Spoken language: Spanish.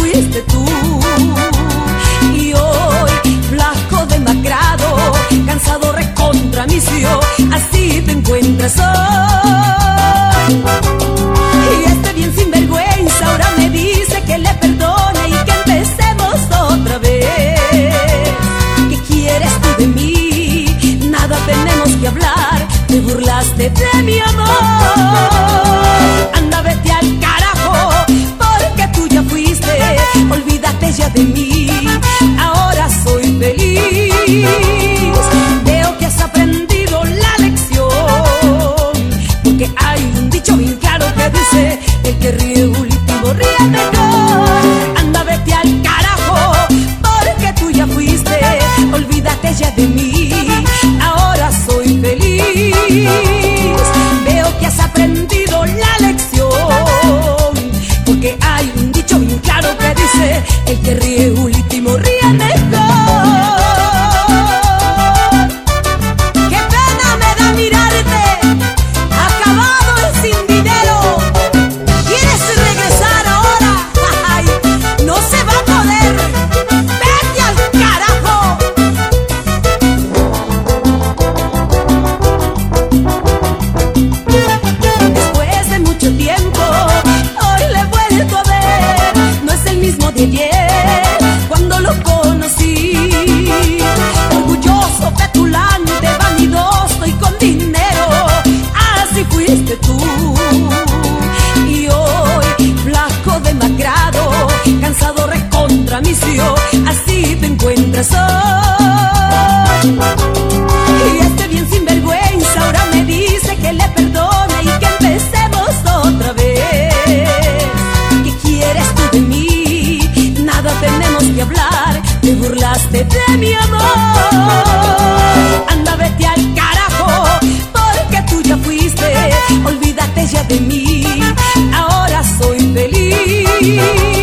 fuiste tú. Y hoy, flaco demacrado, cansado recontra misio, así te encuentras hoy. Y este bien sinvergüenza ahora me dice que le perdone y que empecemos otra vez. ¿Qué quieres tú de mí? Nada tenemos que hablar, te burlaste de mi amor. Anda, vete al carajo, porque tú ya fuiste, olvídate ya de mí, ahora soy feliz. Veo que has aprendido la lección, porque hay un dicho bien claro que dice: el que ríe último ríe mejor. Anda, vete al carajo, porque tú ya fuiste, olvídate ya de mí, ahora soy feliz. Veo que has aprendido la lección, porque hay un dicho bien claro que dice: el que ríe último ríe mejor. Qué pena me da mirarte, acabado y sin dinero. ¿Quieres regresar ahora? Ay, no se va a poder. Vete al carajo. Después de mucho tiempo, hoy le he vuelto a ver. No es el mismo de ayer, cuando lo conocí. Orgulloso, petulante, vanidoso y con dinero, así fuiste tú. Y hoy, flaco demacrado, cansado recontra misio, así te encuentras hoy. Y este bien sinvergüenza ahora me dice que le perdone y que empecemos otra vez. ¿Qué quieres tú de mí? Nada tenemos que hablar, te burlaste de mi amor. Anda, vete al carajo, porque tú ya fuiste, olvídate ya de mí, ahora soy feliz.